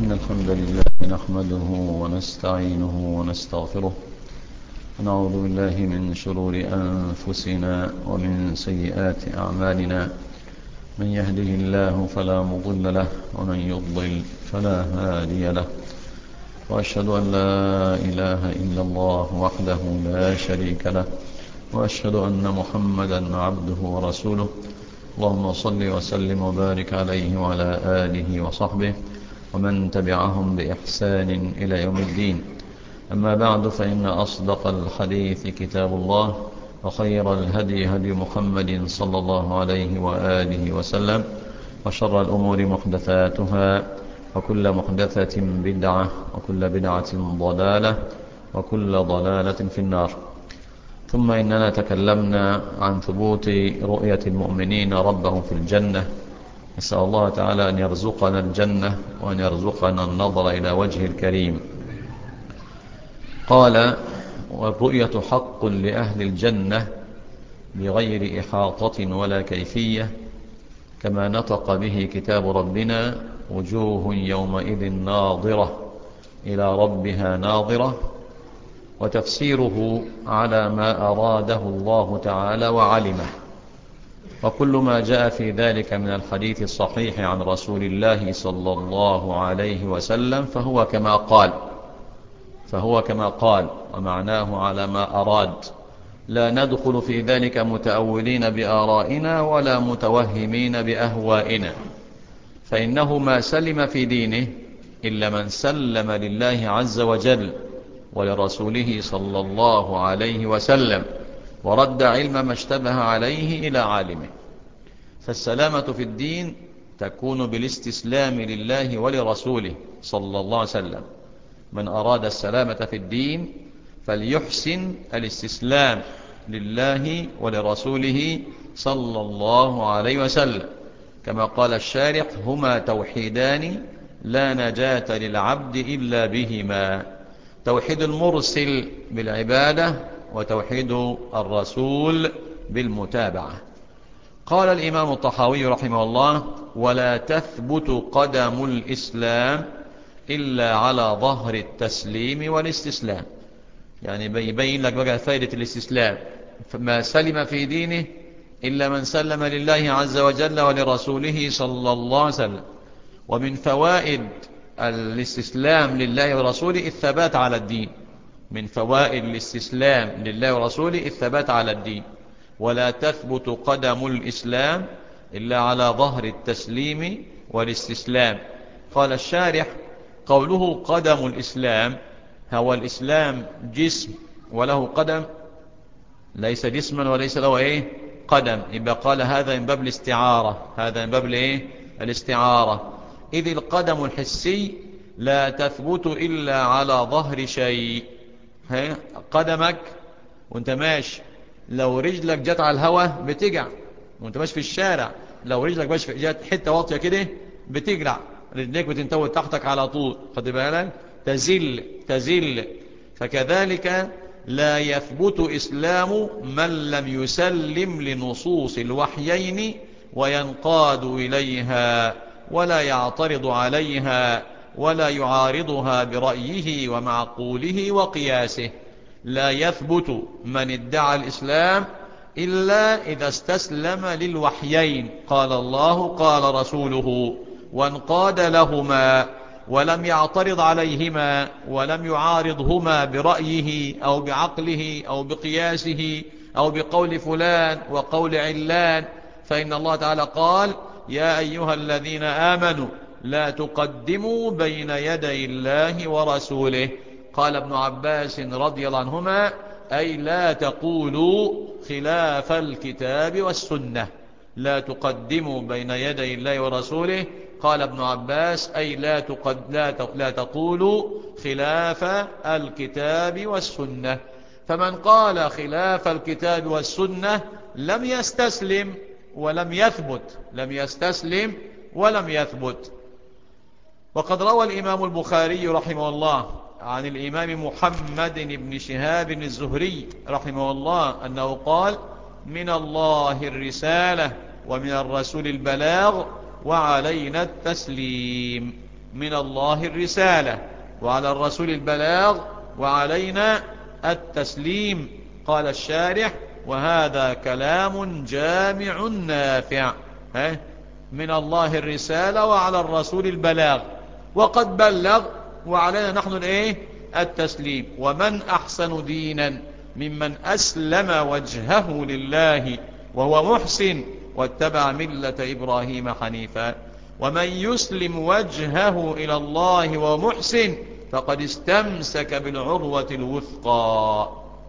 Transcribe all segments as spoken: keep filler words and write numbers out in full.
إن الحمد لله نحمده ونستعينه ونستغفره ونعوذ بالله من شرور أنفسنا ومن سيئات أعمالنا. من يهده الله فلا مضل له ومن يضلل فلا هادي له، وأشهد أن لا إله إلا الله وحده لا شريك له، وأشهد أن محمدا عبده ورسوله. اللهم صل وسلم وبارك عليه وعلى آله وصحبه ومن تبعهم بإحسان إلى يوم الدين. أما بعد، فإن أصدق الحديث كتاب الله، وخير الهدي هدي محمد صلى الله عليه وآله وسلم، وشر الأمور محدثاتها، وكل محدثة بدعة، وكل بدعة ضلالة، وكل ضلالة في النار. ثم إننا تكلمنا عن ثبوت رؤية المؤمنين ربهم في الجنة. نسأل الله تعالى أن يرزقنا الجنة وأن يرزقنا النظر إلى وجه الكريم. قال: والرؤية حق لأهل الجنة بغير إحاطة ولا كيفية، كما نطق به كتاب ربنا: وجوه يومئذ ناظرة إلى ربها ناظرة. وتفسيره على ما أراده الله تعالى وعلمه، وكل ما جاء في ذلك من الحديث الصحيح عن رسول الله صلى الله عليه وسلم فهو كما قال فهو كما قال ومعناه على ما أراد. لا ندخل في ذلك متأولين بآرائنا ولا متوهمين بأهوائنا، فإنه ما سلم في دينه إلا من سلم لله عز وجل ولرسوله صلى الله عليه وسلم، ورد علم ما اشتبه عليه إلى عالمه. فالسلامة في الدين تكون بالاستسلام لله ولرسوله صلى الله عليه وسلم. من أراد السلامة في الدين فليحسن الاستسلام لله ولرسوله صلى الله عليه وسلم، كما قال الشارح: هما توحيدان لا نجاة للعبد إلا بهما، توحيد المرسل بالعبادة وتوحيد الرسول بالمتابعة. قال الإمام الطحاوي رحمه الله: ولا تثبت قدم الإسلام إلا على ظهر التسليم والاستسلام. يعني بيبين لك بقى فائدة الاستسلام. ما سلم في دينه إلا من سلم لله عز وجل ولرسوله صلى الله عليه وسلم. ومن فوائد الاستسلام لله ورسوله الثبات على الدين. من فوائد الاستسلام لله ورسوله الثبات على الدين. ولا تثبت قدم الإسلام إلا على ظهر التسليم والاستسلام. قال الشارح: قوله قدم الإسلام، هو الإسلام جسم وله قدم؟ ليس جسما وليس له إيه؟ قدم. يبقى قال هذا من باب الاستعارة، هذا من باب الإيه؟ الاستعارة. إذ القدم الحسي لا تثبت إلا على ظهر شيء. قدمك وانت ماشي، لو رجلك جت على الهواء بتقع، وانت ماشي في الشارع لو رجلك ماشي في جت حتة واطية كده بتقلع، رجليك بتنتوي تحتك على طول، خد بالك، تزل تزل. فكذلك لا يثبت إسلام من لم يسلم لنصوص الوحيين وينقاد إليها ولا يعترض عليها ولا يعارضها برأيه ومعقوله وقياسه. لا يثبت من ادعى الإسلام إلا إذا استسلم للوحيين، قال الله قال رسوله، وانقاد لهما ولم يعترض عليهما ولم يعارضهما برأيه أو بعقله أو بقياسه أو بقول فلان وقول علان. فإن الله تعالى قال: يا أيها الذين آمنوا لا تقدموا بين يدي الله ورسوله. قال ابن عباس رضي الله عنهما: أي لا تقولوا خلاف الكتاب والسنة. لا تقدموا بين يدي الله ورسوله، قال ابن عباس: أي لا, تقد لا, لا تقولوا خلاف الكتاب والسنة. فمن قال خلاف الكتاب والسنة لم يستسلم ولم يثبت، لم يستسلم ولم يثبت. وقد روى الإمام البخاري رحمه الله عن الإمام محمد بن شهاب الزهري رحمه الله أنه قال: من الله الرسالة ومن الرسول البلاغ وعلينا التسليم. من الله الرسالة وعلى الرسول البلاغ وعلينا التسليم. قال الشارح: وهذا كلام جامع نافع. من الله الرسالة وعلى الرسول البلاغ، وقد بلغ وعلينا نحن الايه التسليم. ومن أحسن دينا ممن أسلم وجهه لله وهو محسن واتبع ملة إبراهيم حنيفا. ومن يسلم وجهه إلى الله وهو محسن فقد استمسك بالعروة الوثقى.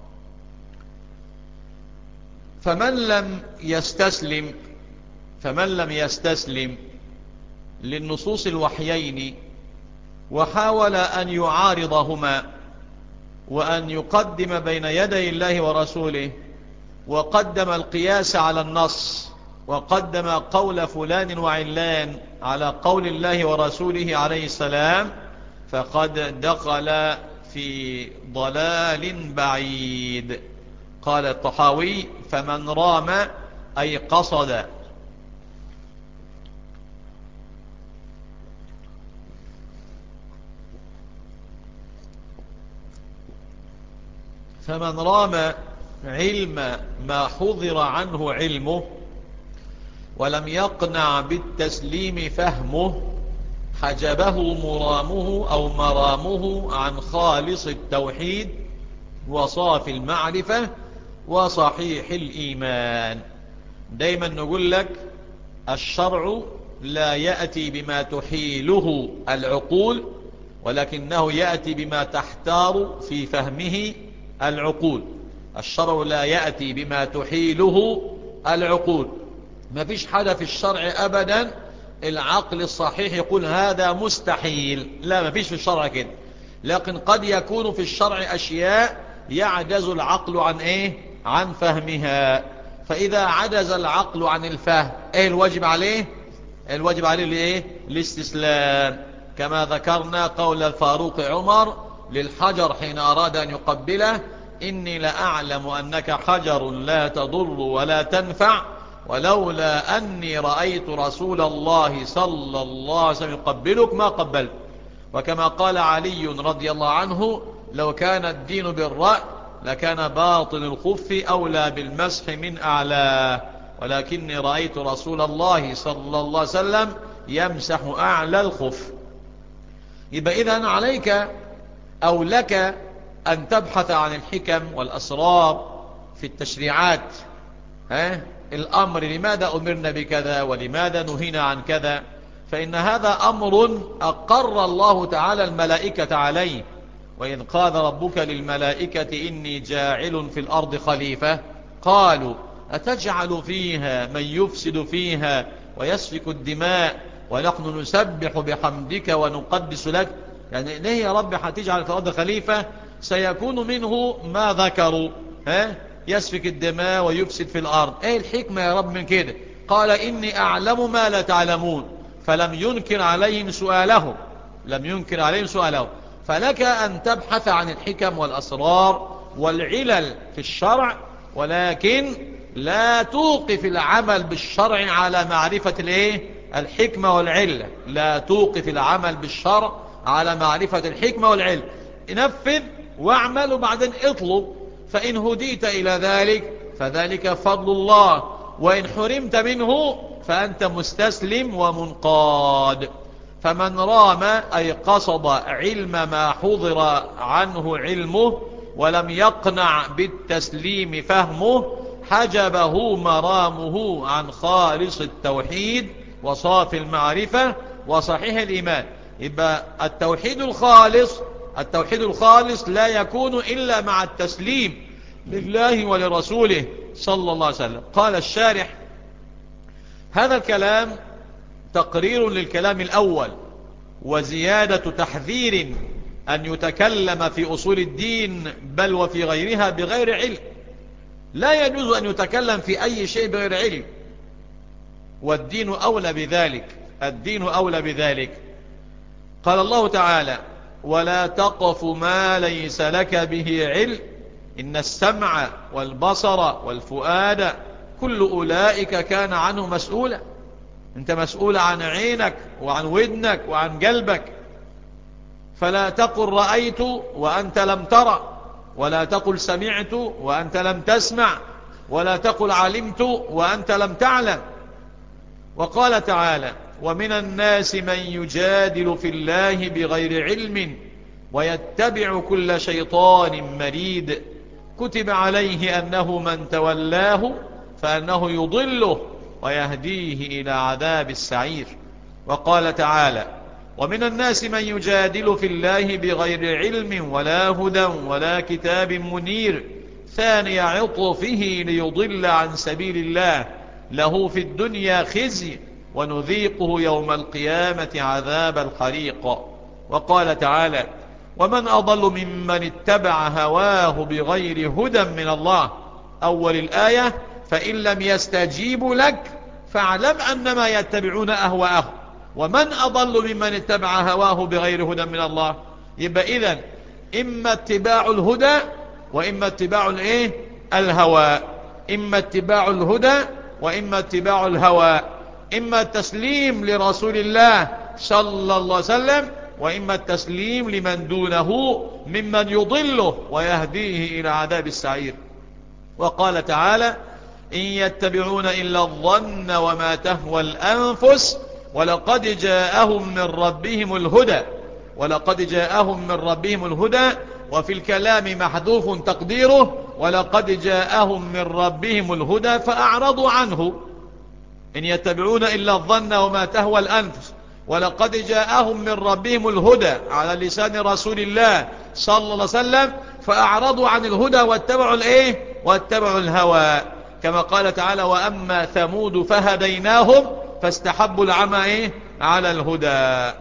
فمن لم يستسلم فمن لم يستسلم للنصوص الوحيين وحاول أن يعارضهما وأن يقدم بين يدي الله ورسوله، وقدم القياس على النص، وقدم قول فلان وعلان على قول الله ورسوله عليه السلام، فقد دخل في ضلال بعيد. قال الطحاوي: فمن رام أي قصد فمن رام علم ما حضر عنه علمه ولم يقنع بالتسليم فهمه حجبه مرامه أو مرامه عن خالص التوحيد وصافي المعرفة وصحيح الإيمان. دايما نقول لك الشرع لا يأتي بما تحيله العقول، ولكنه يأتي بما تحتار في فهمه العقول. الشرع لا يأتي بما تحيله العقول. ما فيش حاجة في الشرع أبدا العقل الصحيح يقول هذا مستحيل، لا، ما فيش في الشرع كده. لكن قد يكون في الشرع أشياء يعجز العقل عن إيه؟ عن فهمها. فإذا عجز العقل عن الفهم، إيه الواجب عليه؟ الواجب عليه لإيه؟ الاستسلام. كما ذكرنا قول الفاروق عمر للحجر حين أراد أن يقبله: إني لأعلم أنك حجر لا تضر ولا تنفع، ولولا أني رأيت رسول الله صلى الله عليه وسلم يقبلك ما قبلت. وكما قال علي رضي الله عنه: لو كان الدين بالرأي لكان باطن الخف أولى بالمسح من أعلاه، ولكني رأيت رسول الله صلى الله عليه وسلم يمسح أعلى الخف. يبقى إذن عليك أو لك أن تبحث عن الحكم والأسرار في التشريعات. ها؟ الأمر لماذا أمرنا بكذا ولماذا نهينا عن كذا؟ فإن هذا أمر أقر الله تعالى الملائكة عليه. وإذ قال ربك للملائكة إني جاعل في الأرض خليفة قالوا أتجعل فيها من يفسد فيها ويسفك الدماء ونحن نسبح بحمدك ونقدس لك. يعني ليه يا رب هتجعل في الأرض خليفة؟ سيكون منه ما ذكروا، ها؟ يسفك الدماء ويفسد في الأرض. ايه الحكمة يا رب من كده؟ قال إني أعلم ما لا تعلمون. فلم ينكر عليهم سؤالهم لم ينكر عليهم سؤالهم فلك أن تبحث عن الحكم والأسرار والعلل في الشرع، ولكن لا توقف العمل بالشرع على معرفة الايه الحكمة والعلة. لا توقف العمل بالشرع على معرفة الحكمة والعلة. نفذ واعمل وبعدين اطلب، فإن هديت إلى ذلك فذلك فضل الله، وإن حرمت منه فأنت مستسلم ومنقاد. فمن رام أي قصد علم ما حضر عنه علمه ولم يقنع بالتسليم فهمه حجبه مرامه عن خالص التوحيد وصافي المعرفة وصحيح الإيمان. يبقى التوحيد الخالص التوحيد الخالص لا يكون إلا مع التسليم لله ولرسوله صلى الله عليه وسلم. قال الشارح: هذا الكلام تقرير للكلام الأول وزيادة تحذير أن يتكلم في أصول الدين بل وفي غيرها بغير علم. لا يجوز أن يتكلم في أي شيء بغير علم، والدين أولى بذلك الدين أولى بذلك. قال الله تعالى: ولا تقف ما ليس لك به علم إن السمع والبصر والفؤاد كل أولئك كان عنه مسؤولا. انت مسؤول عن عينك وعن ودنك وعن قلبك. فلا تقل رأيت وأنت لم ترى، ولا تقل سمعت وأنت لم تسمع، ولا تقل علمت وأنت لم تعلم. وقال تعالى: ومن الناس من يجادل في الله بغير علم ويتبع كل شيطان مريد كتب عليه أنه من تولاه فأنه يضله ويهديه إلى عذاب السعير. وقال تعالى: ومن الناس من يجادل في الله بغير علم ولا هدى ولا كتاب منير ثاني عطفه ليضل عن سبيل الله له في الدنيا خزي ونذيقه يوم القيامة عذاب الحريق. وقال تعالى: ومن أضل ممن اتبع هواه بغير هدى من الله. أول الآية: فإن لم يستجيبوا لك فاعلم أنما يتبعون أهواءهم. ومن أضل ممن اتبع هواه بغير هدى من الله. يبقى إذن إما اتباع الهدى وإما اتباع الايه الهوى، إما اتباع الهدى وإما اتباع الهوى، إما التسليم لرسول الله صلى الله عليه وسلم وإما التسليم لمن دونه ممن يضله ويهديه إلى عذاب السعير. وقال تعالى: إن يتبعون إلا الظن وما تهوى الأنفس ولقد جاءهم من ربهم الهدى. ولقد جاءهم من ربهم الهدى، وفي الكلام محذوف تقديره ولقد جاءهم من ربهم الهدى فأعرضوا عنه. إن يتبعون إلا الظن وما تهوى الأنفس ولقد جاءهم من ربهم الهدى على لسان رسول الله صلى الله عليه وسلم فأعرضوا عن الهدى واتبعوا الايه واتبعوا الهوى. كما قال تعالى: وأما ثمود فهديناهم فاستحبوا العمى ايه على الهدى.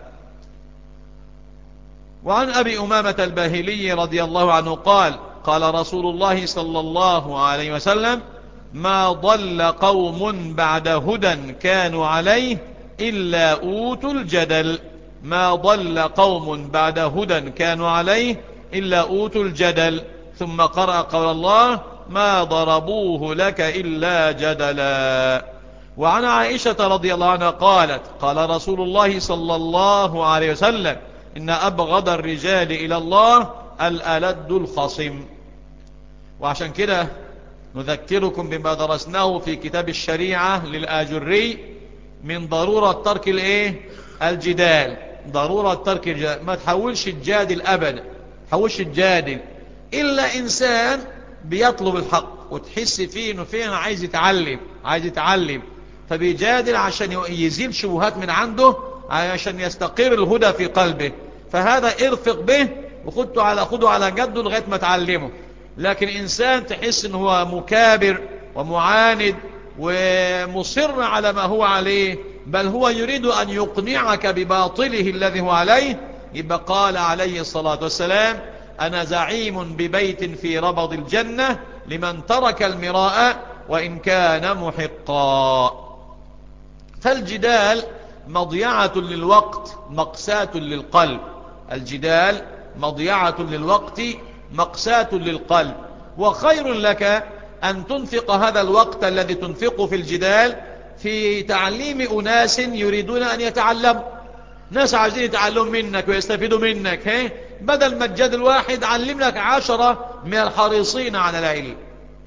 وعن أبي أمامة الباهلي رضي الله عنه قال: قال رسول الله صلى الله عليه وسلم: ما ضل قوم بعد هدى كانوا عليه إلا أوتوا الجدل. ما ضل قوم بعد هدى كانوا عليه إلا أوتوا الجدل. ثم قرأ قول الله: ما ضربوه لك إلا جدلا. وعن عائشة رضي الله عنها قالت: قال رسول الله صلى الله عليه وسلم: إن أبغض الرجال إلى الله الألد الخصم. وعشان كده نذكركم بما درسناه في كتاب الشريعة للآجري من ضرورة ترك الايه الجدال. ضرورة ترك الجدال، ما تحاولش تجادل أبدا، تحاولش تجادل إلا إنسان بيطلب الحق وتحس فيه إنه فيه عايز يتعلم عايز يتعلم فبيجادل عشان يزيل شبهات من عنده عشان يستقر الهدى في قلبه، فهذا ارفق به وخده على خده على جده لغاية ما تعلمه. لكن إنسان تحس إنه هو مكابر ومعاند ومصر على ما هو عليه بل هو يريد أن يقنعك بباطله الذي هو عليه، يبقى قال عليه الصلاة والسلام: أنا زعيم ببيت في ربض الجنة لمن ترك المراء وإن كان محقا. فالجدال مضيعة للوقت مقساة للقلب. الجدال مضيعة للوقت مقساة للقلب، وخير لك أن تنفق هذا الوقت الذي تنفقه في الجدال في تعليم أناس يريدون أن يتعلموا. ناس عايزين يتعلموا منك ويستفيدوا منك، هي بدل ما تجادل واحد علم لك عشرة من الحريصين على العلم.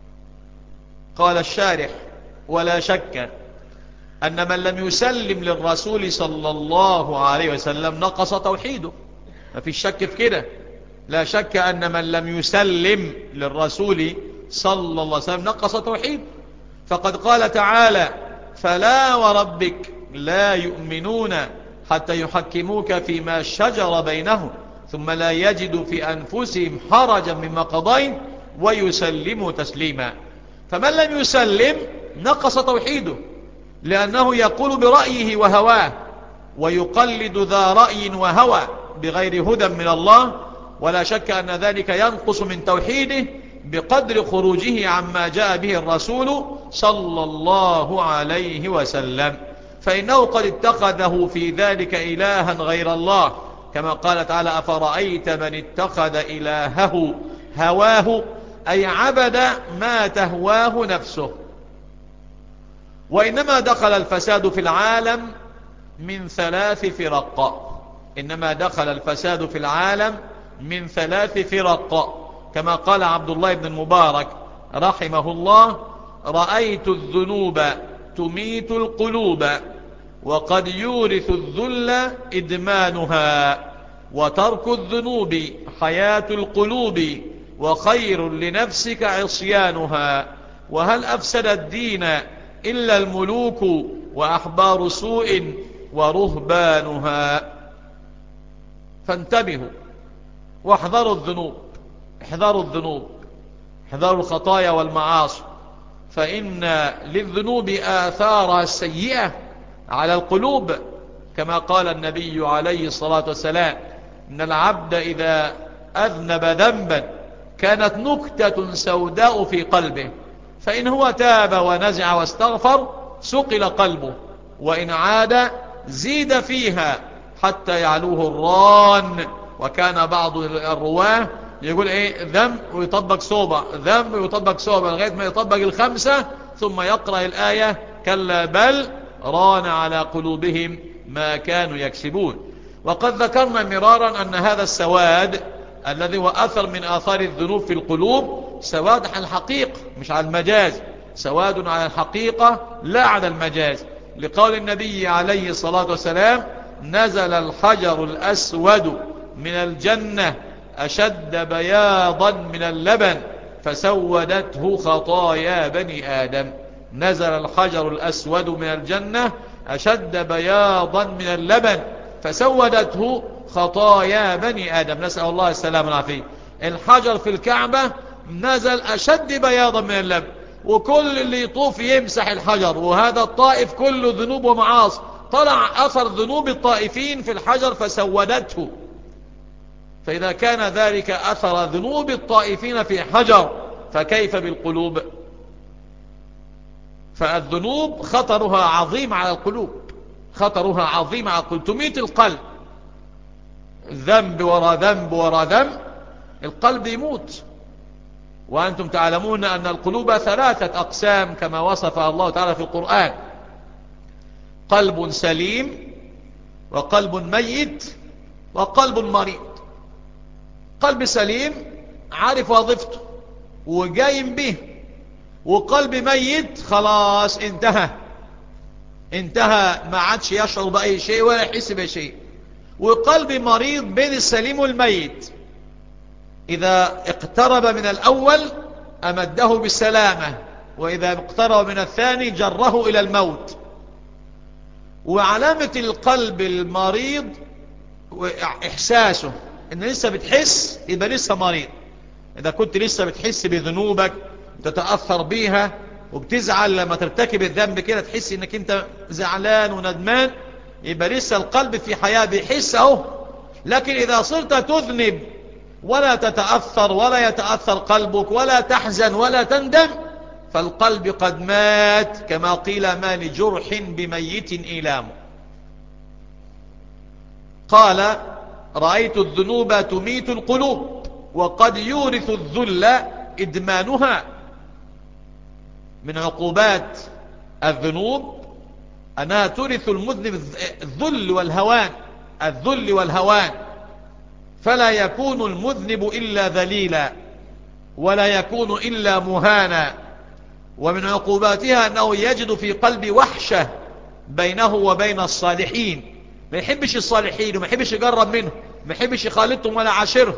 قال الشارح: ولا شك أن من لم يسلم للرسول صلى الله عليه وسلم نقص توحيده. ما في شك في كده، لا شك أن من لم يسلم للرسول صلى الله عليه وسلم نقص توحيده. فقد قال تعالى: فلا وربك لا يؤمنون حتى يحكموك فيما شجر بينهم ثم لا يجدوا في أنفسهم حرجا مما قضيت ويسلموا تسليما. فمن لم يسلم نقص توحيده، لأنه يقول برأيه وهواه ويقلد ذا رأي وهوى بغير هدى من الله، ولا شك أن ذلك ينقص من توحيده بقدر خروجه عما جاء به الرسول صلى الله عليه وسلم، فإنه قد اتخذه في ذلك إلها غير الله، كما قال تعالى: أفرأيت من اتخذ إلهه هواه، أي عبد ما تهواه نفسه. وإنما دخل الفساد في العالم من ثلاث فرق. إنما دخل الفساد في العالم من ثلاث فرق، كما قال عبد الله بن المبارك رحمه الله: رأيت الذنوب تميت القلوب، وقد يورث الذل إدمانها، وترك الذنوب حياة القلوب، وخير لنفسك عصيانها. وهل أفسد الدين إلا الملوك، وأحبار سوء ورهبانها. فانتبهوا واحذروا الذنوب، احذروا الذنوب، احذروا الخطايا والمعاصي، فإن للذنوب آثار سيئة على القلوب، كما قال النبي عليه الصلاة والسلام: إن العبد إذا أذنب ذنبا كانت نكتة سوداء في قلبه، فإن هو تاب ونزع واستغفر سقل قلبه، وإن عاد زيد فيها حتى يعلوه الران. وكان بعض الرواه يقول ايه: ذنب ويطبق صوبة، ذنب ويطبق صوبة، لغاية ما يطبق الخمسة ثم يقرأ الآية: كلا بل ران على قلوبهم ما كانوا يكسبون. وقد ذكرنا مرارا أن هذا السواد الذي هو أثر من آثار الذنوب في القلوب سواد على الحقيقة مش على المجاز، سواد على الحقيقة لا على المجاز، لقول النبي عليه الصلاة والسلام: نزل الحجر الأسود من الجنة أشد بياضا من اللبن فسودته خطايا بني آدم. نزل الحجر الأسود من الجنة أشد بياضا من اللبن فسودته خطايا بني آدم. نسأل الله السلام والعافية. الحجر في الكعبة نزل أشد بياضا من اللبن، وكل اللي يطوف يمسح الحجر، وهذا الطائف كله ذنوب ومعاصي، طلع أثر ذنوب الطائفين في الحجر فسودته. فإذا كان ذلك أثر ذنوب الطائفين في حجر فكيف بالقلوب؟ فالذنوب خطرها عظيم على القلوب، خطرها عظيم على القلوب، تميت القلب. ذنب وراء ذنب وراء ذنب القلب يموت. وأنتم تعلمون أن القلوب ثلاثة أقسام كما وصفها الله تعالى في القرآن: قلب سليم، وقلب ميت، وقلب مريض. قلب سليم عارف وظيفته وقايم به، وقلب ميت خلاص انتهى انتهى ما عادش يشعر بأي شيء ولا يحس بشيء. وقلب مريض بين السليم والميت، إذا اقترب من الأول أمده بالسلامة، وإذا اقترب من الثاني جره إلى الموت. وعلامة القلب المريض إحساسه إن لسه بتحس، يبقى لسه مريض. إذا كنت لسه بتحس بذنوبك تتأثر بيها وبتزعل لما ترتكب الذنب كده، تحس إنك أنت زعلان وندمان، يبقى لسه القلب في حياة بيحس أهو. لكن إذا صرت تذنب ولا تتأثر ولا يتأثر قلبك ولا تحزن ولا تندم، فالقلب قد مات، كما قيل: ما لجرح بميت إيلام. قال: رأيت الذنوب تميت القلوب، وقد يورث الذل إدمانها. من عقوبات الذنوب أنها تورث المذنب الذل والهوان، الذل والهوان، فلا يكون المذنب إلا ذليلا، ولا يكون إلا مهانا. ومن عقوباتها أنه يجد في قلب وحشة بينه وبين الصالحين، ما يحبش الصالحين وما يحبش يقرب منهم، ما يحبش يخالطهم ولا عاشرهم.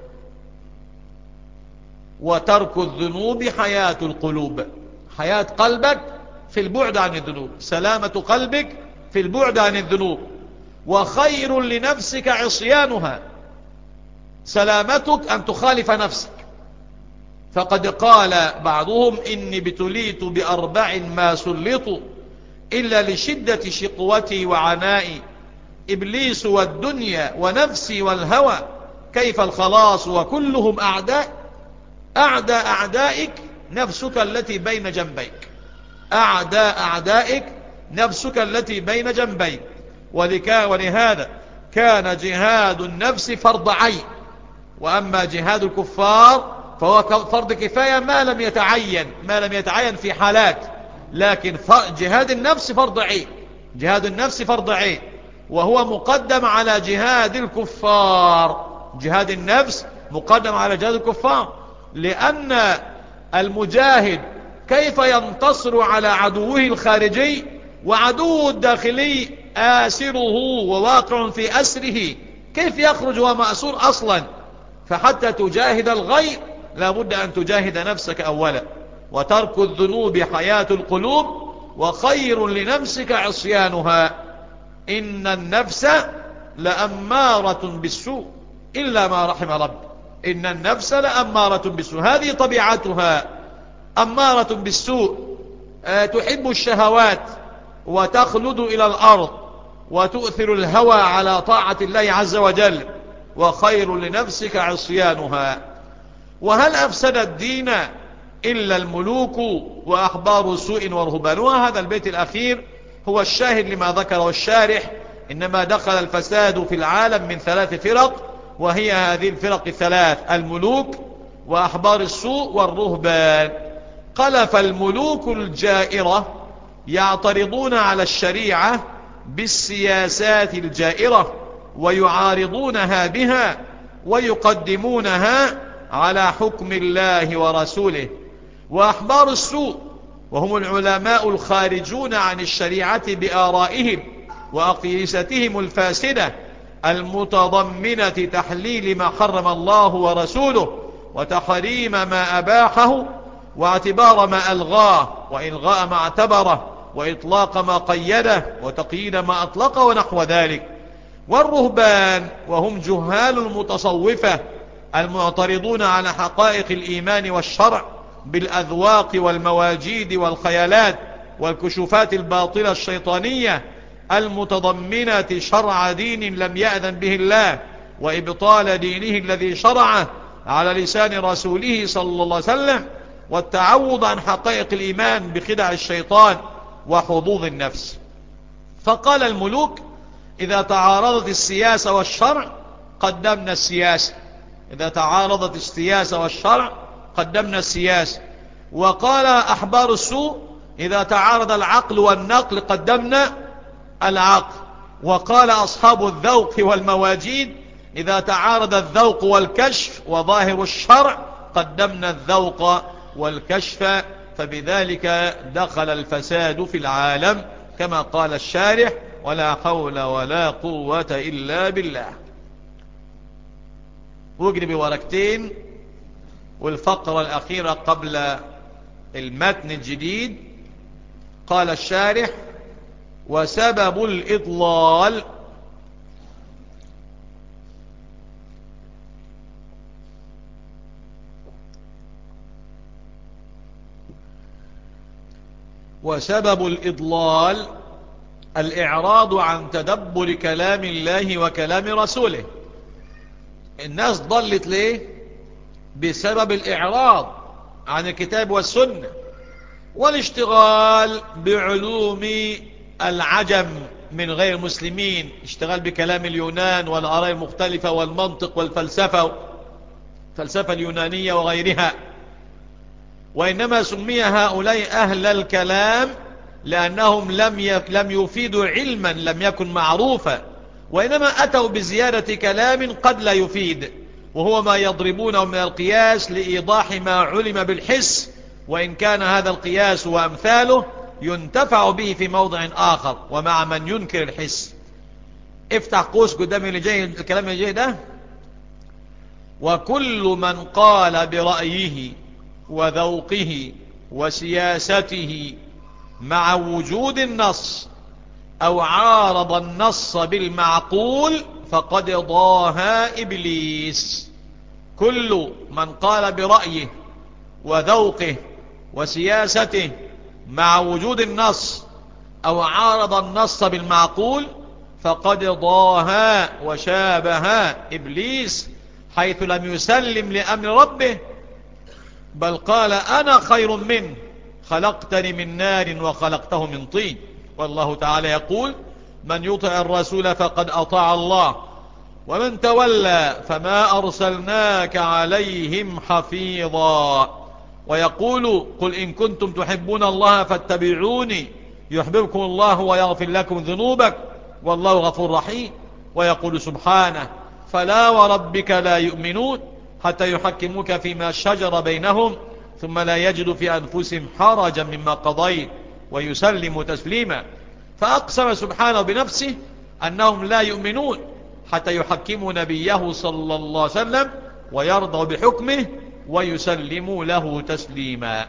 وترك الذنوب حياة القلوب، حياة قلبك في البعد عن الذنوب، سلامة قلبك في البعد عن الذنوب. وخير لنفسك عصيانها، سلامتك أن تخالف نفسك. فقد قال بعضهم: إني ابتليت بأربع ما سلطوا إلا لشدة شقوتي وعنائي، إبليس والدنيا ونفسي والهوى، كيف الخلاص وكلهم أعداء. أعداء أعدائك نفسك التي بين جنبيك، أعداء أعدائك نفسك التي بين جنبيك. ولهذا كان جهاد النفس فرض عين، وأما جهاد الكفار فهو فرض كفاية ما لم يتعين ما لم يتعين في حالات، لكن جهاد النفس فرض عين، جهاد النفس فرض عين. وهو مقدم على جهاد الكفار. جهاد النفس مقدم على جهاد الكفار، لأن المجاهد كيف ينتصر على عدوه الخارجي وعدوه الداخلي آسره وواقع في أسره؟ كيف يخرج وهو مأسور أصلا؟ فحتى تجاهد الغير لابد أن تجاهد نفسك أولا. وترك الذنوب حياة القلوب، وخير لنفسك عصيانها. إن النفس لأمارة بالسوء إلا ما رحم رب. إن النفس لأمارة بالسوء، هذه طبيعتها، أمارة بالسوء. أه تحب الشهوات وتخلد إلى الأرض وتؤثر الهوى على طاعة الله عز وجل، وخير لنفسك عصيانها. وهل أفسد الدين إلا الملوك وأحبار سوء ورهبانها؟ هذا البيت الأخير هو الشاهد لما ذكره الشارح. إنما دخل الفساد في العالم من ثلاث فرق، وهي هذه الفرق الثلاث: الملوك وأحبار السوء والرهبان. قال: فالملوك الجائرة يعترضون على الشريعة بالسياسات الجائرة ويعارضونها بها ويقدمونها على حكم الله ورسوله. وأحبار السوء وهم العلماء الخارجون عن الشريعة بآرائهم وأقيستهم الفاسدة المتضمنة تحليل ما حرم الله ورسوله وتحريم ما أباحه واعتبار ما ألغاه وإلغاء ما اعتبره وإطلاق ما قيده وتقييد ما أطلق ونحو ذلك. والرهبان وهم جهال المتصوفة المعترضون على حقائق الإيمان والشرع بالأذواق والمواجيد والخيالات والكشوفات الباطلة الشيطانية المتضمنة شرع دين لم يأذن به الله وإبطال دينه الذي شرعه على لسان رسوله صلى الله عليه وسلم، والتعوض عن حقائق الإيمان بخدع الشيطان وحظوظ النفس. فقال: الملوك إذا تعارضت السياسة والشرع قدمنا السياسة. إذا تعارضت السياسة والشرع قدمنا السياسة. وقال أحبار السوء: إذا تعارض العقل والنقل قدمنا العقل. وقال أصحاب الذوق والمواجيد: إذا تعارض الذوق والكشف وظاهر الشرع قدمنا الذوق والكشف. فبذلك دخل الفساد في العالم كما قال الشارح: ولا حول ولا قوة إلا بالله. واجري بورقتين. والفقرة الأخيرة قبل المتن الجديد. قال الشارح: وسبب الإضلال وسبب الإضلال الإعراض عن تدبر كلام الله وكلام رسوله. الناس ضلت ليه؟ بسبب الإعراض عن الكتاب والسنة والاشتغال بعلوم العجم من غير المسلمين، اشتغال بكلام اليونان والآراء المختلفة والمنطق والفلسفة، الفلسفة اليونانية وغيرها. وإنما سمي هؤلاء أهل الكلام لأنهم لم لم يفيدوا علما لم يكن معروفا، وإنما أتوا بزيادة كلام قد لا يفيد، وهو ما يضربونه من القياس لإيضاح ما علم بالحس، وإن كان هذا القياس وأمثاله ينتفع به في موضع آخر ومع من ينكر الحس. افتح قوس قدام اللي جاي الكلام اللي جاي ده: وكل من قال برأيه وذوقه وسياسته مع وجود النص أو عارض النص بالمعقول فقد ضاها إبليس. كل من قال برأيه وذوقه وسياسته مع وجود النص أو عارض النص بالمعقول فقد ضاها وشابها إبليس، حيث لم يسلم لأمر ربه، بل قال: أنا خير منه، خلقتني من نار وخلقته من طين. والله تعالى يقول: من يطع الرسول فقد أطاع الله ومن تولى فما أرسلناك عليهم حفيظا. ويقول: قل إن كنتم تحبون الله فاتبعوني يحببكم الله ويغفر لكم ذنوبك والله غفور رحيم. ويقول سبحانه: فلا وربك لا يؤمنون حتى يحكموك فيما شجر بينهم ثم لا يجدوا في أنفسهم حرجا مما قضيت ويسلموا تسليما. فأقسم سبحانه بنفسه أنهم لا يؤمنون حتى يحكموا نبيه صلى الله عليه وسلم ويرضوا بحكمه ويسلموا له تسليما.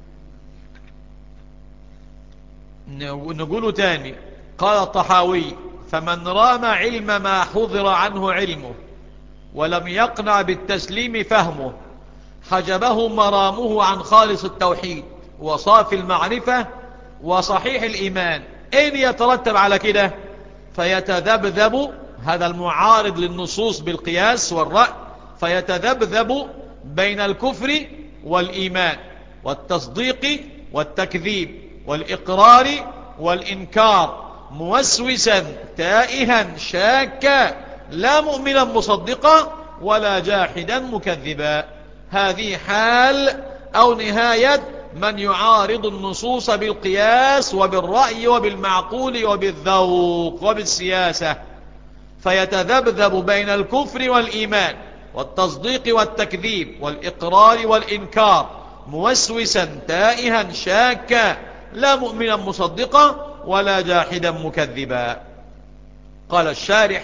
نقول تاني: قال الطحاوي: فمن رام علم ما حضر عنه علمه ولم يقنع بالتسليم فهمه حجبه مرامه عن خالص التوحيد وصافي المعرفة وصحيح الإيمان. إن يترتب على كده فيتذبذب هذا المعارض للنصوص بالقياس والرأي، فيتذبذب بين الكفر والإيمان والتصديق والتكذيب والإقرار والإنكار، موسوسا تائها شاكا، لا مؤمنا مصدقا ولا جاحدا مكذبا. هذه حال أو نهاية من يعارض النصوص بالقياس وبالرأي وبالمعقول وبالذوق وبالسياسة، فيتذبذب بين الكفر والإيمان والتصديق والتكذيب والإقرار والإنكار، موسوسا تائها شاكا، لا مؤمنا مصدقا ولا جاحدا مكذبا. قال الشارح: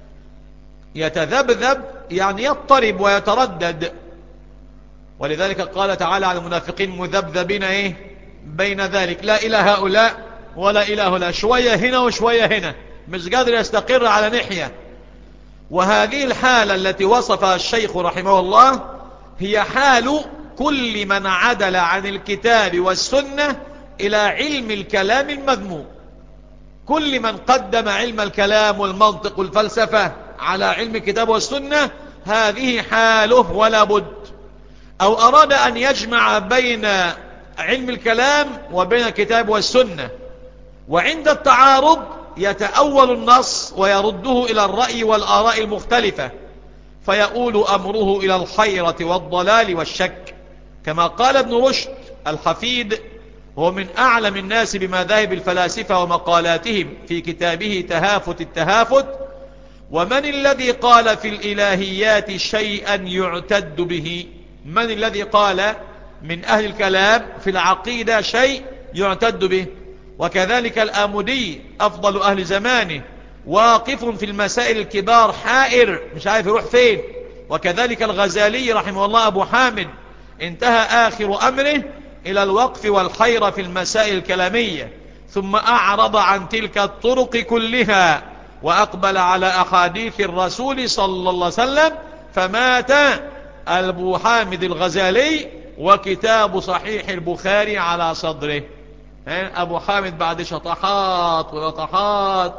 يتذبذب يعني يضطرب ويتردد، ولذلك قال تعالى عن المنافقين: مذبذبين ايه بين ذلك، لا إلى هؤلاء ولا إلى هؤلاء، شوية هنا وشوية هنا، مش قادر يستقر على ناحية. وهذه الحالة التي وصفها الشيخ رحمه الله هي حال كل من عدل عن الكتاب والسنة إلى علم الكلام المذموم. كل من قدم علم الكلام والمنطق والفلسفة على علم الكتاب والسنة هذه حاله ولا بد. أو أراد أن يجمع بين علم الكلام وبين الكتاب والسنة، وعند التعارض يتأول النص ويرده إلى الرأي والآراء المختلفة، فيؤول أمره إلى الحيرة والضلال والشك، كما قال ابن رشد الحفيد، هو من أعلم الناس بمذاهب الفلاسفة ومقالاتهم، في كتابه تهافت التهافت: ومن الذي قال في الإلهيات شيئا يعتد به؟ من الذي قال من أهل الكلام في العقيدة شيء يعتد به؟ وكذلك الآمدي أفضل أهل زمانه واقف في المسائل الكبار حائر مش عارف يروح فين. وكذلك الغزالي رحمه الله أبو حامد انتهى آخر أمره إلى الوقف والحيرة في المسائل الكلامية، ثم أعرض عن تلك الطرق كلها وأقبل على أحاديث الرسول صلى الله عليه وسلم، فمات أبو حامد الغزالي وكتاب صحيح البخاري على صدره. أبو حامد بعد شطحات ولطحات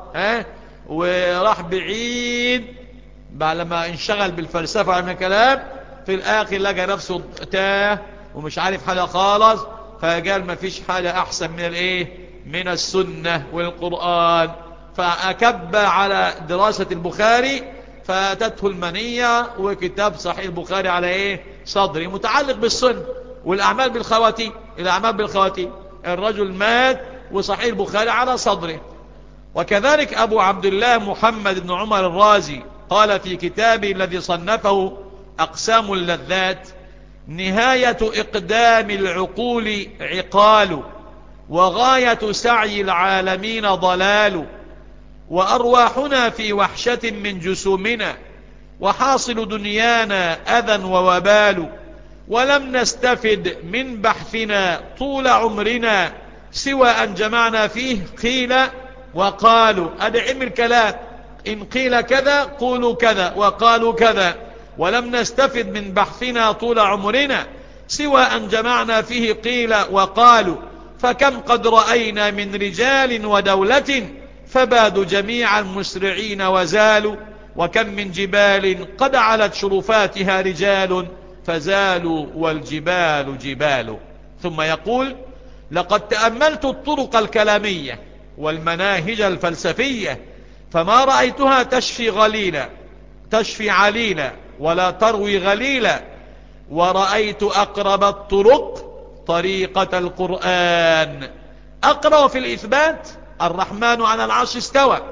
وراح بعيد بعد لما انشغل بالفلسفة عن الكلام، في الآخر لقى نفسه تاه ومش عارف حاجة خالص، فقال ما فيش حاجة أحسن من الإيه من السنة والقرآن، فأكب على دراسة البخاري فاتته المنية، وكتاب صحيح البخاري على إيه صدري متعلق بالسنة والأعمال بالخواتيم. الأعمال بالخواتيم الرجل مات وصحيح البخاري على صدره. وكذلك أبو عبد الله محمد بن عمر الرازي قال في كتابه الذي صنفه أقسام اللذات: نهاية إقدام العقول عقال، وغاية سعي العالمين ضلال، وأرواحنا في وحشة من جسومنا، وحاصل دنيانا أذى ووبال، ولم نستفد من بحثنا طول عمرنا سوى أن جمعنا فيه قيل وقالوا. هذا علم الكلام، إن قيل كذا قولوا كذا وقالوا كذا، ولم نستفد من بحثنا طول عمرنا سوى أن جمعنا فيه قيل وقالوا. فكم قد رأينا من رجال ودولة فبادوا جميعا مسرعين وزالوا، وكم من جبال قد علت شرفاتها رجال فزالوا والجبال جبال. ثم يقول: لقد تأملت الطرق الكلامية والمناهج الفلسفية فما رأيتها تشفي غليلا تشفي عليلا ولا تروي غليلا، ورأيت أقرب الطرق طريقة القرآن. أقرب في الإثبات: الرحمن على العرش استوى،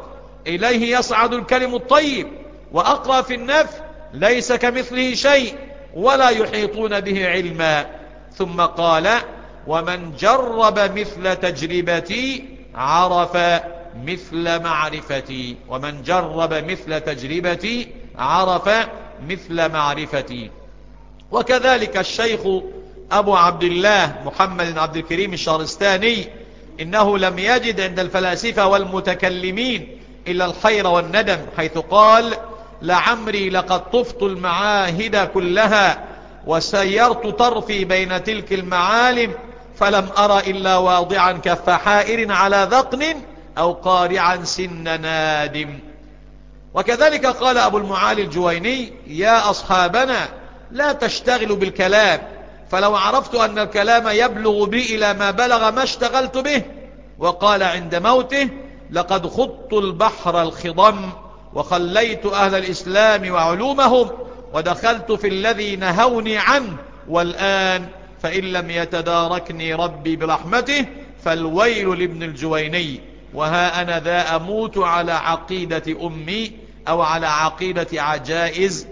إليه يصعد الكلم الطيب وأقرأ في النفي ليس كمثله شيء ولا يحيطون به علما. ثم قال ومن جرب مثل تجربتي عرف مثل معرفتي. ومن جرب مثل تجربتي عرف مثل معرفتي. وكذلك الشيخ أبو عبد الله محمد بن عبد الكريم الشهرستاني إنه لم يجد عند الفلاسفة والمتكلمين إلا الحير والندم، حيث قال لعمري لقد طفت المعاهد كلها وسيرت طرفي بين تلك المعالم فلم أرى إلا واضعا كف حائر على ذقن أو قارعا سن نادم. وكذلك قال أبو المعالي الجويني يا أصحابنا لا تشتغلوا بالكلام، فلو عرفت أن الكلام يبلغ بي إلى ما بلغ ما اشتغلت به. وقال عند موته لقد خضت البحر الخضم وخليت أهل الإسلام وعلومهم ودخلت في الذي نهوني عنه، والآن فإن لم يتداركني ربي برحمته فالويل لابن الجويني، وها أنا ذا أموت على عقيدة أمي أو على عقيدة عجائز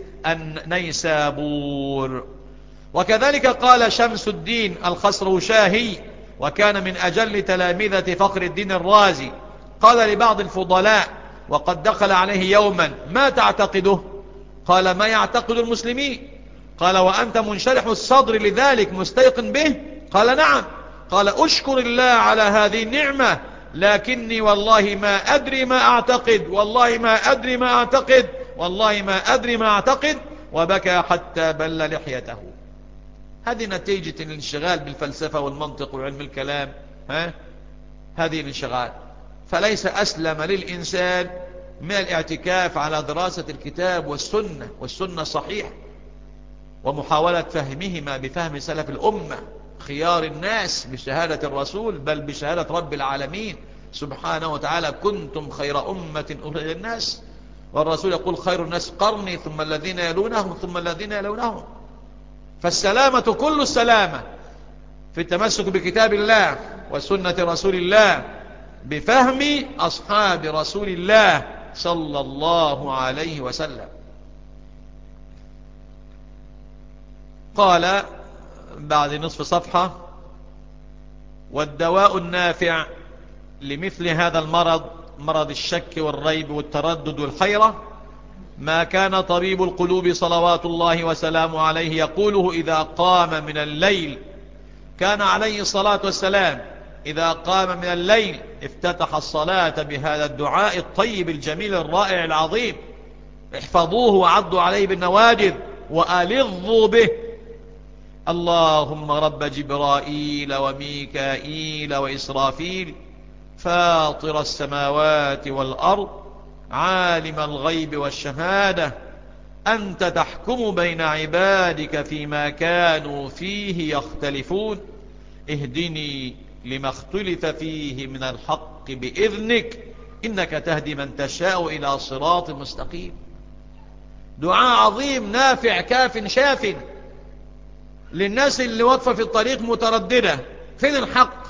النيسابور. وكذلك قال شمس الدين الخسروشاهي وكان من أجل تلامذة فخر الدين الرازي، قال لبعض الفضلاء وقد دخل عليه يوما ما تعتقده؟ قال ما يعتقد المسلمين. قال وأنت منشرح الصدر لذلك مستيقن به؟ قال نعم. قال أشكر الله على هذه النعمة، لكني والله ما أدري ما أعتقد، والله ما أدري ما أعتقد، والله ما أدري ما أعتقد، وبكى حتى بل لحيته. هذه نتيجة الانشغال بالفلسفة والمنطق وعلم الكلام. ها؟ هذه الانشغال. فليس أسلم للإنسان من الاعتكاف على دراسة الكتاب والسنة والسنة صحيح ومحاولة فهمهما بفهم سلف الأمة خيار الناس بشهادة الرسول بل بشهادة رب العالمين سبحانه وتعالى كنتم خير أمة أخرجت للناس، والرسول يقول خير الناس قرني ثم الذين يلونهم ثم الذين يلونهم. فالسلامة كل السلامة في التمسك بكتاب الله وسنة رسول الله بفهم أصحاب رسول الله صلى الله عليه وسلم. قال بعد نصف صفحة والدواء النافع لمثل هذا المرض مرض الشك والريب والتردد والحيرة ما كان طبيب القلوب صلوات الله وسلامه عليه يقوله إذا قام من الليل. كان عليه الصلاة والسلام إذا قام من الليل افتتح الصلاة بهذا الدعاء الطيب الجميل الرائع العظيم، احفظوه وعضوا عليه بالنواجذ وألظوا به. اللهم رب جبرائيل وميكائيل وإسرافيل فاطر السماوات والأرض عالم الغيب والشهادة أنت تحكم بين عبادك فيما كانوا فيه يختلفون اهدني لما اختلف فيه من الحق بإذنك إنك تهدي من تشاء إلى صراط مستقيم. دعاء عظيم نافع كاف شاف للناس اللي واقفة في الطريق مترددة فين الحق.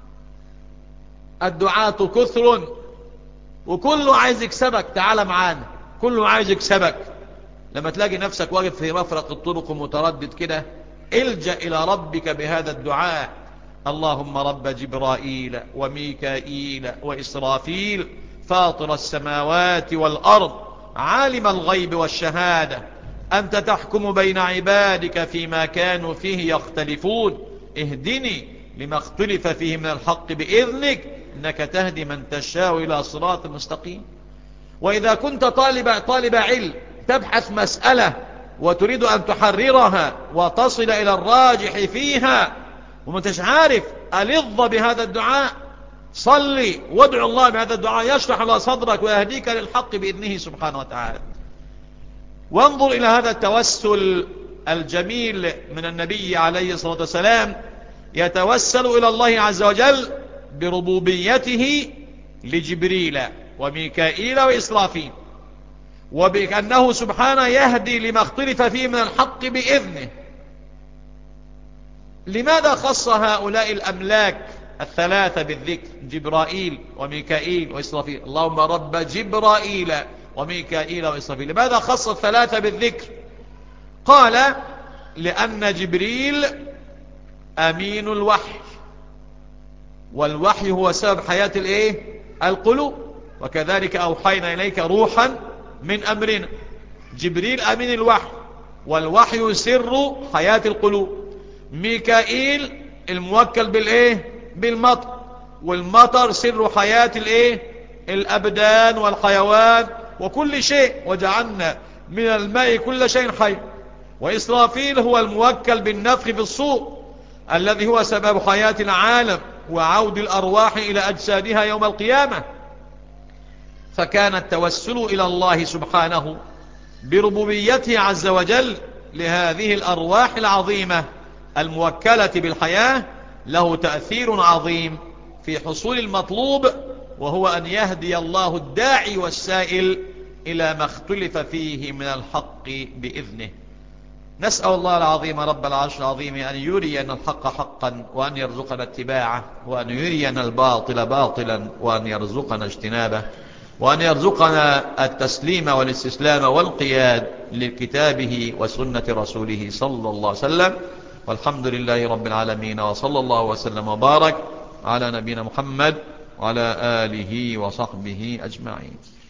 الدعاة كثر وكله عايز يكسبك، تعال معانا كله عايز يكسبك. لما تلاقي نفسك واقف في مفرق الطرق ومتردد كده الجأ إلى ربك بهذا الدعاء اللهم رب جبرائيل وميكائيل وإسرافيل فاطر السماوات والأرض عالم الغيب والشهادة أنت تحكم بين عبادك فيما كانوا فيه يختلفون اهدني لما اختلف فيه من الحق بإذنك إنك تهدي من تشاء إلى صراط مستقيم. وإذا كنت طالب, طالب علم تبحث مسألة وتريد أن تحررها وتصل إلى الراجح فيها ومنتش عارف ألظ بهذا الدعاء صلي وادعو الله بهذا الدعاء يشرح الله صدرك ويهديك للحق بإذنه سبحانه وتعالى. وانظر إلى هذا التوسل الجميل من النبي عليه الصلاة والسلام يتوسل إلى الله عز وجل بربوبيته لجبريل وميكائيل وإسرافيل وبأنه سبحانه يهدي لما اختلف فيه من الحق بإذنه. لماذا خص هؤلاء الأملاك الثلاثة بالذكر، جبرائيل وميكائيل وإسرافيل. اللهم رب جبرائيل وميكائيل وإسرافيل. لماذا خص الثلاثة بالذكر؟ قال لأن جبريل أمين الوحي، والوحي هو سبب حياة الايه القلوب، وكذلك أوحينا إليك روحا من أمرنا. جبريل أمين الوحي، والوحي سر حياة القلوب. ميكائيل الموكل بالايه بالمطر، والمطر سر حياة الايه الأبدان والحيوان وكل شيء، وجعلنا من الماء كل شيء حي. وإسرافيل هو الموكل بالنفخ في الصور الذي هو سبب حياة العالم وعود الأرواح إلى أجسادها يوم القيامة. فكان التوسل إلى الله سبحانه بربوبيته عز وجل لهذه الأرواح العظيمة الموكلة بالحياة له تأثير عظيم في حصول المطلوب، وهو أن يهدي الله الداعي والسائل إلى ما اختلف فيه من الحق بإذنه. نسأل الله العظيم رب العرش العظيم أن يرينا الحق حقا وأن يرزقنا اتباعه، وأن يرينا الباطل باطلا وأن يرزقنا اجتنابه، وأن يرزقنا التسليم والاستسلام والقياد لكتابه وسنة رسوله صلى الله عليه وسلم. والحمد لله رب العالمين، وصلى الله وسلم وبارك على نبينا محمد وعلى آله وصحبه أجمعين.